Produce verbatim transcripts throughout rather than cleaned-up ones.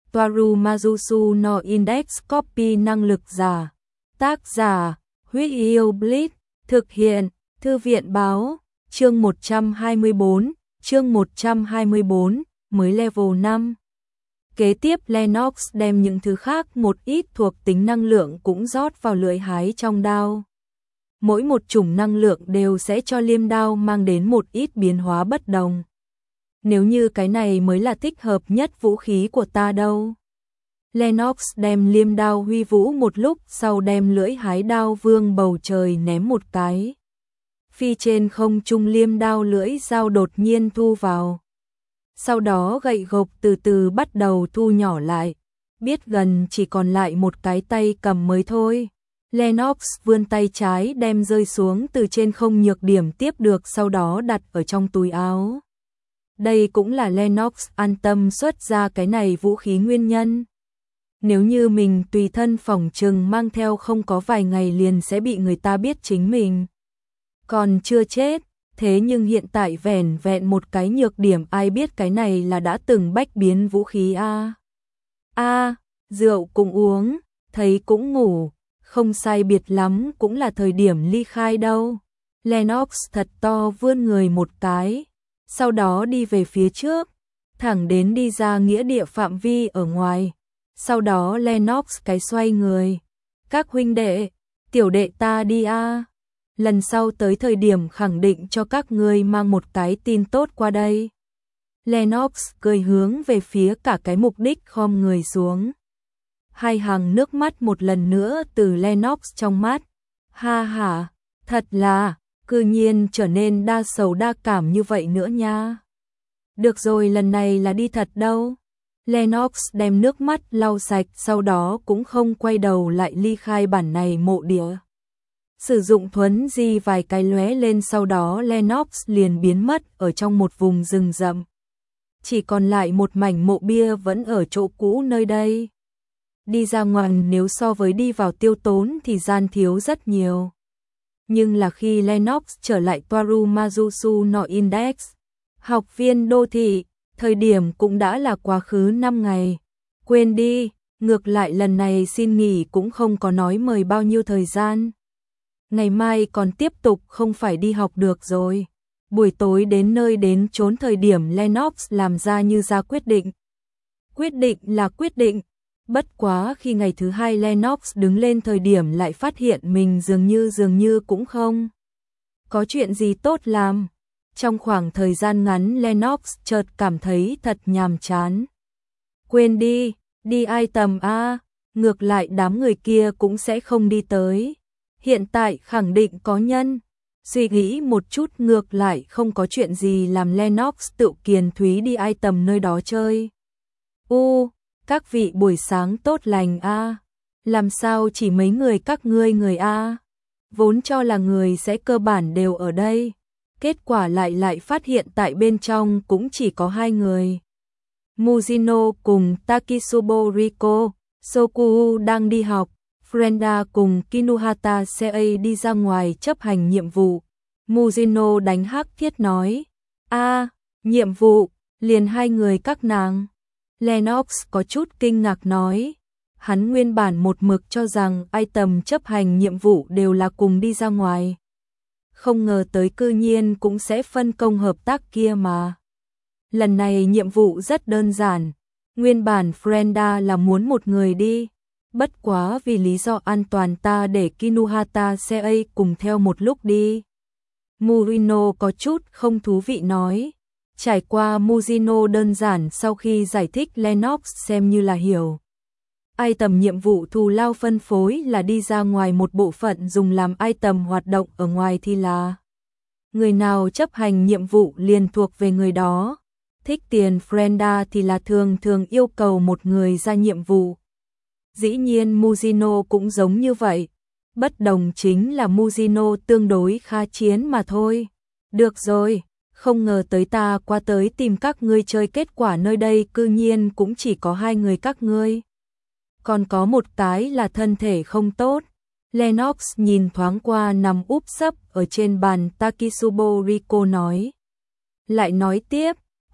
Toaru Mazusu no Index Copy năng lực giả. Tác giả, Huyết Yêu Blitz, thực hiện, Thư viện báo, chương một trăm hai mươi bốn, chương một trăm hai mươi bốn, mới level năm. Kế tiếp Lennox đem những thứ khác một ít thuộc tính năng lượng cũng rót vào lưỡi hái trong đao. Mỗi một chủng năng lượng đều sẽ cho liêm đao mang đến một ít biến hóa bất đồng. Nếu như cái này mới là thích hợp nhất vũ khí của ta đâu. Lennox đem liêm đao huy vũ một lúc sau đem lưỡi hái đao vương bầu trời ném một cái. Phi trên không trung liêm đao lưỡi dao đột nhiên thu vào. Sau đó gậy gộc từ từ bắt đầu thu nhỏ lại. Biết gần chỉ còn lại một cái tay cầm mới thôi. Lennox vươn tay trái đem rơi xuống từ trên không nhược điểm tiếp được sau đó đặt ở trong túi áo. Đây cũng là Lennox an tâm xuất ra cái này vũ khí nguyên nhân. Nếu như mình tùy thân phỏng chừng mang theo không có vài ngày liền sẽ bị người ta biết chính mình còn chưa chết, thế nhưng hiện tại vẻn vẹn một cái nhược điểm ai biết cái này là đã từng bách biến vũ khí a. A, rượu cũng uống, thấy cũng ngủ, không sai biệt lắm cũng là thời điểm ly khai đâu. Lennox thật to vươn người một cái, sau đó đi về phía trước, thẳng đến đi ra nghĩa địa phạm vi ở ngoài. Sau đó Lennox cái xoay người. Các huynh đệ, tiểu đệ ta đi a. Lần sau tới thời điểm khẳng định cho các ngươi mang một cái tin tốt qua đây. Lennox cười hướng về phía cả cái mục đích khom người xuống. Hai hàng nước mắt một lần nữa từ Lennox trong mắt. Ha ha, thật là, cư nhiên trở nên đa sầu đa cảm như vậy nữa nha. Được rồi, lần này là đi thật đâu. Lennox đem nước mắt lau sạch sau đó cũng không quay đầu lại ly khai bản này mộ địa. Sử dụng thuấn di vài cái lóe lên sau đó Lennox liền biến mất ở trong một vùng rừng rậm. Chỉ còn lại một mảnh mộ bia vẫn ở chỗ cũ nơi đây. Đi ra ngoài nếu so với đi vào tiêu tốn thì gian thiếu rất nhiều. Nhưng là khi Lennox trở lại Toaru Mazusu no Index, học viên đô thị, thời điểm cũng đã là quá khứ năm ngày. Quên đi, ngược lại lần này xin nghỉ cũng không có nói mời bao nhiêu thời gian. Ngày mai còn tiếp tục không phải đi học được rồi. Buổi tối đến nơi đến trốn thời điểm Lennox làm ra như ra quyết định. Quyết định là quyết định. Bất quá khi ngày thứ hai Lennox đứng lên thời điểm lại phát hiện mình dường như dường như cũng không có chuyện gì tốt làm. Trong khoảng thời gian ngắn Lennox chợt cảm thấy thật nhàm chán. Quên đi, đi ai tầm a, ngược lại đám người kia cũng sẽ không đi tới. Hiện tại khẳng định có nhân. Suy nghĩ một chút ngược lại không có chuyện gì làm Lennox tự kiền thúy đi ai tầm nơi đó chơi. U, các vị buổi sáng tốt lành a. Làm sao chỉ mấy người các ngươi người a? Vốn cho là người sẽ cơ bản đều ở đây. Kết quả lại lại phát hiện tại bên trong cũng chỉ có hai người. Muzino cùng Takisubo Riko, Sokuo đang đi học, Frenda cùng Kinuhata Sei đi ra ngoài chấp hành nhiệm vụ. Muzino đánh hắc thiết nói, a, nhiệm vụ, liền hai người các nàng. Lennox có chút kinh ngạc nói, hắn nguyên bản một mực cho rằng ai tầm chấp hành nhiệm vụ đều là cùng đi ra ngoài. Không ngờ tới cư nhiên cũng sẽ phân công hợp tác kia mà. Lần này nhiệm vụ rất đơn giản, nguyên bản Frenda là muốn một người đi, bất quá vì lý do an toàn ta để Kinuhata Sei cùng theo một lúc đi. Murino có chút không thú vị nói, trải qua Muzino đơn giản sau khi giải thích Lennox xem như là hiểu. Item nhiệm vụ thù lao phân phối là đi ra ngoài một bộ phận dùng làm item hoạt động ở ngoài thì là người nào chấp hành nhiệm vụ liền thuộc về người đó. Thích tiền Frenda thì là thường thường yêu cầu một người ra nhiệm vụ. Dĩ nhiên Muzino cũng giống như vậy. Bất đồng chính là Muzino tương đối khá chiến mà thôi. Được rồi, không ngờ tới ta qua tới tìm các ngươi chơi kết quả nơi đây cư nhiên cũng chỉ có hai người các ngươi. Còn có một cái là thân thể không tốt. Lennox nhìn thoáng qua nằm úp sấp ở trên bàn Takisubo Riko nói. Lại nói tiếp,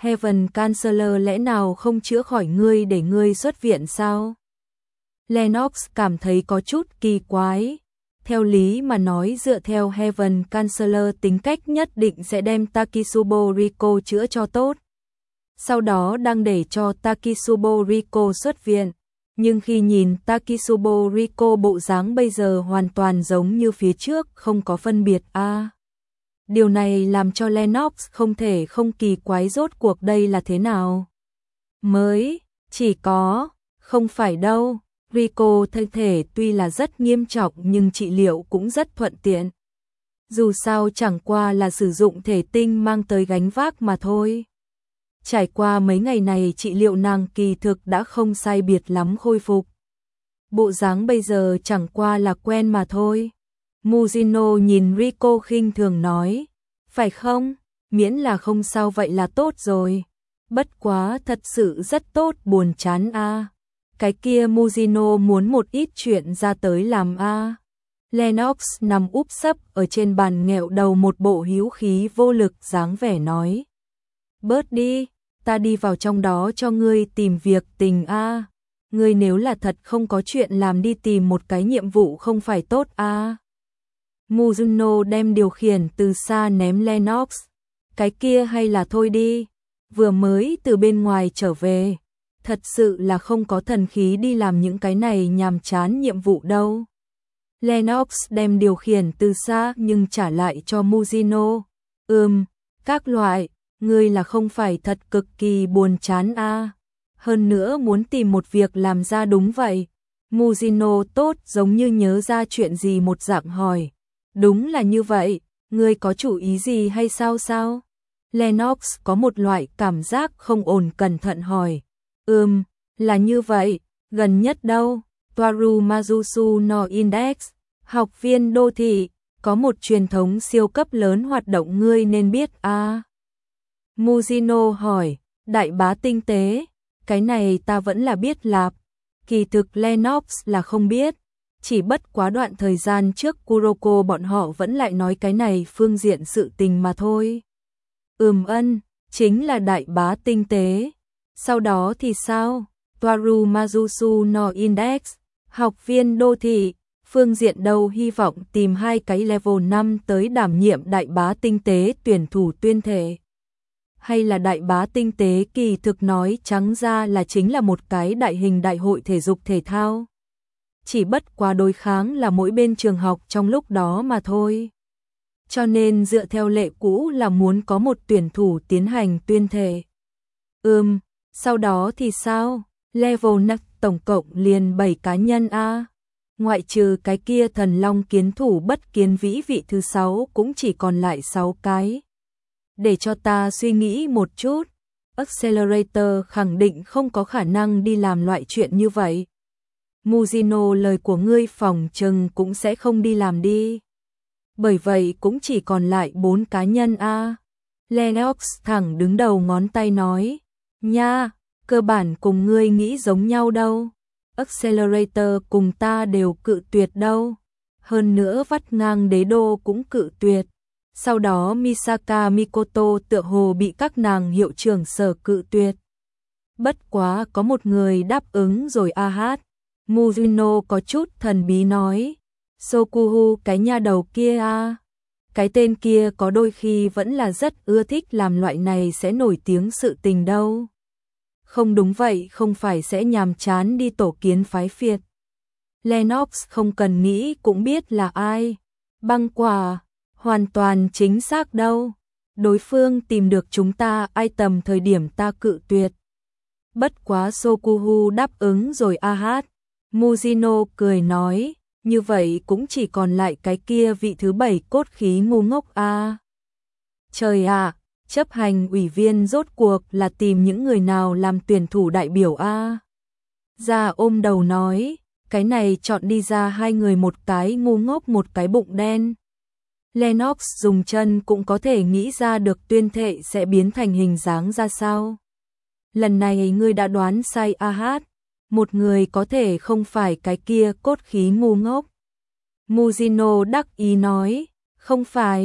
Heaven Chancellor lẽ nào không chữa khỏi ngươi để ngươi xuất viện sao? Lennox cảm thấy có chút kỳ quái. Theo lý mà nói dựa theo Heaven Chancellor tính cách nhất định sẽ đem Takisubo Riko chữa cho tốt. Sau đó đang để cho Takisubo Riko xuất viện. Nhưng khi nhìn Takisubo Riko bộ dáng bây giờ hoàn toàn giống như phía trước, không có phân biệt a. À, điều này làm cho Lennox không thể không kỳ quái rốt cuộc đây là thế nào. Mới, chỉ có, không phải đâu, Riko thân thể tuy là rất nghiêm trọng nhưng trị liệu cũng rất thuận tiện. Dù sao chẳng qua là sử dụng thể tinh mang tới gánh vác mà thôi. Trải qua mấy ngày này trị liệu nàng kỳ thực đã không sai biệt lắm khôi phục. Bộ dáng bây giờ chẳng qua là quen mà thôi. Mujino nhìn Riko khinh thường nói, phải không, miễn là không sao vậy là tốt rồi. Bất quá thật sự rất tốt, buồn chán a. À. Cái kia Mujino muốn một ít chuyện ra tới làm a. À. Lennox nằm úp sấp ở trên bàn nghẹo đầu một bộ hiếu khí vô lực dáng vẻ nói. Bớt đi, ta đi vào trong đó cho ngươi tìm việc tình a. À. Ngươi nếu là thật không có chuyện làm đi tìm một cái nhiệm vụ không phải tốt a. À. Mujino đem điều khiển từ xa ném Lennox. Cái kia hay là thôi đi, vừa mới từ bên ngoài trở về. Thật sự là không có thần khí đi làm những cái này nhàm chán nhiệm vụ đâu. Lennox đem điều khiển từ xa nhưng trả lại cho Mujino. Ừm, các loại, ngươi là không phải thật cực kỳ buồn chán a. À. Hơn nữa muốn tìm một việc làm ra đúng vậy. Mujino tốt giống như nhớ ra chuyện gì một dạng hỏi. Đúng là như vậy, ngươi có chủ ý gì hay sao sao? Lennox có một loại cảm giác không ổn cẩn thận hỏi. Ừm, là như vậy, gần nhất đâu? Toaru Mazusu no Index, học viên đô thị, có một truyền thống siêu cấp lớn hoạt động ngươi nên biết a. À. Mujino hỏi, đại bá tinh tế, cái này ta vẫn là biết lạp. Kỳ thực Lennox là không biết, chỉ bất quá đoạn thời gian trước Kuroko bọn họ vẫn lại nói cái này phương diện sự tình mà thôi. Ừm ân, chính là đại bá tinh tế. Sau đó thì sao? Toaru Mazusu no Index, học viên đô thị, phương diện đâu hy vọng tìm hai cái level năm tới đảm nhiệm đại bá tinh tế tuyển thủ tuyên thể. Hay là đại bá tinh tế kỳ thực nói trắng ra là chính là một cái đại hình đại hội thể dục thể thao. Chỉ bất quá đối kháng là mỗi bên trường học trong lúc đó mà thôi. Cho nên dựa theo lệ cũ là muốn có một tuyển thủ tiến hành tuyên thể. Ừm, sau đó thì sao? Level năm tổng cộng liền bảy cá nhân a. À. Ngoại trừ cái kia thần long kiến thủ bất kiến vĩ vị thứ sáu cũng chỉ còn lại sáu cái. Để cho ta suy nghĩ một chút. Accelerator khẳng định không có khả năng đi làm loại chuyện như vậy. Mujino lời của ngươi phòng chừng cũng sẽ không đi làm đi. Bởi vậy cũng chỉ còn lại bốn cá nhân a. À. Lennox thẳng đứng đầu ngón tay nói. Nha, cơ bản cùng ngươi nghĩ giống nhau đâu. Accelerator cùng ta đều cự tuyệt đâu. Hơn nữa vắt ngang đế đô cũng cự tuyệt. Sau đó Misaka Mikoto tựa hồ bị các nàng hiệu trưởng sở cự tuyệt. Bất quá có một người đáp ứng rồi a hát. Mujino có chút thần bí nói. Sokuhu cái nha đầu kia a. Cái tên kia có đôi khi vẫn là rất ưa thích làm loại này sẽ nổi tiếng sự tình đâu. Không đúng vậy không phải sẽ nhàm chán đi tổ kiến phái phiệt. Lennox không cần nghĩ cũng biết là ai. Băng quả, hoàn toàn chính xác đâu. Đối phương tìm được chúng ta ai tầm thời điểm ta cự tuyệt. Bất quá Sokuhu đáp ứng rồi a hát. Mujino cười nói, như vậy cũng chỉ còn lại cái kia vị thứ bảy cốt khí ngu ngốc a. À. Trời ạ, à, chấp hành ủy viên rốt cuộc là tìm những người nào làm tuyển thủ đại biểu a. À. Ra ôm đầu nói, cái này chọn đi ra hai người một cái ngu ngốc một cái bụng đen. Lennox dùng chân cũng có thể nghĩ ra được tuyên thệ sẽ biến thành hình dáng ra sao. Lần này ngươi đã đoán sai a hát. Một người có thể không phải cái kia cốt khí ngu ngốc. Mujino đắc ý nói, không phải,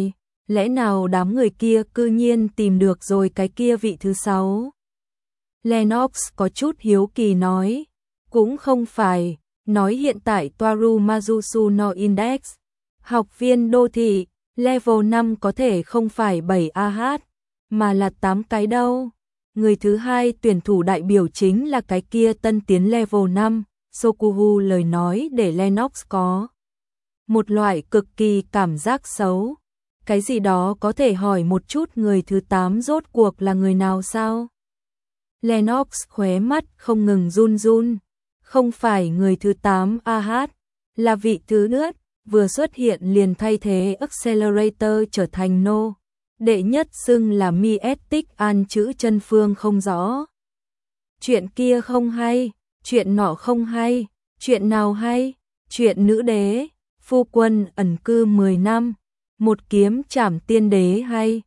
Lẽ nào đám người kia cư nhiên tìm được rồi cái kia vị thứ sáu? Lennox có chút hiếu kỳ nói, cũng không phải, nói hiện tại Toaru Mazusu no Index, học viên đô thị, level năm có thể không phải bảy A H, mà là tám cái đâu. Người thứ hai tuyển thủ đại biểu chính là cái kia tân tiến level năm, Sokuhu lời nói để Lennox có một loại cực kỳ cảm giác xấu. Cái gì đó có thể hỏi một chút người thứ tám rốt cuộc là người nào sao? Lennox khóe mắt không ngừng run run, không phải người thứ tám A H, là vị thứ nước, vừa xuất hiện liền thay thế Accelerator trở thành No. Đệ nhất xưng là Miestic An chữ chân phương không rõ. Chuyện kia không hay, chuyện nọ không hay, chuyện nào hay, chuyện nữ đế, phu quân ẩn cư mười năm, một kiếm trảm tiên đế hay,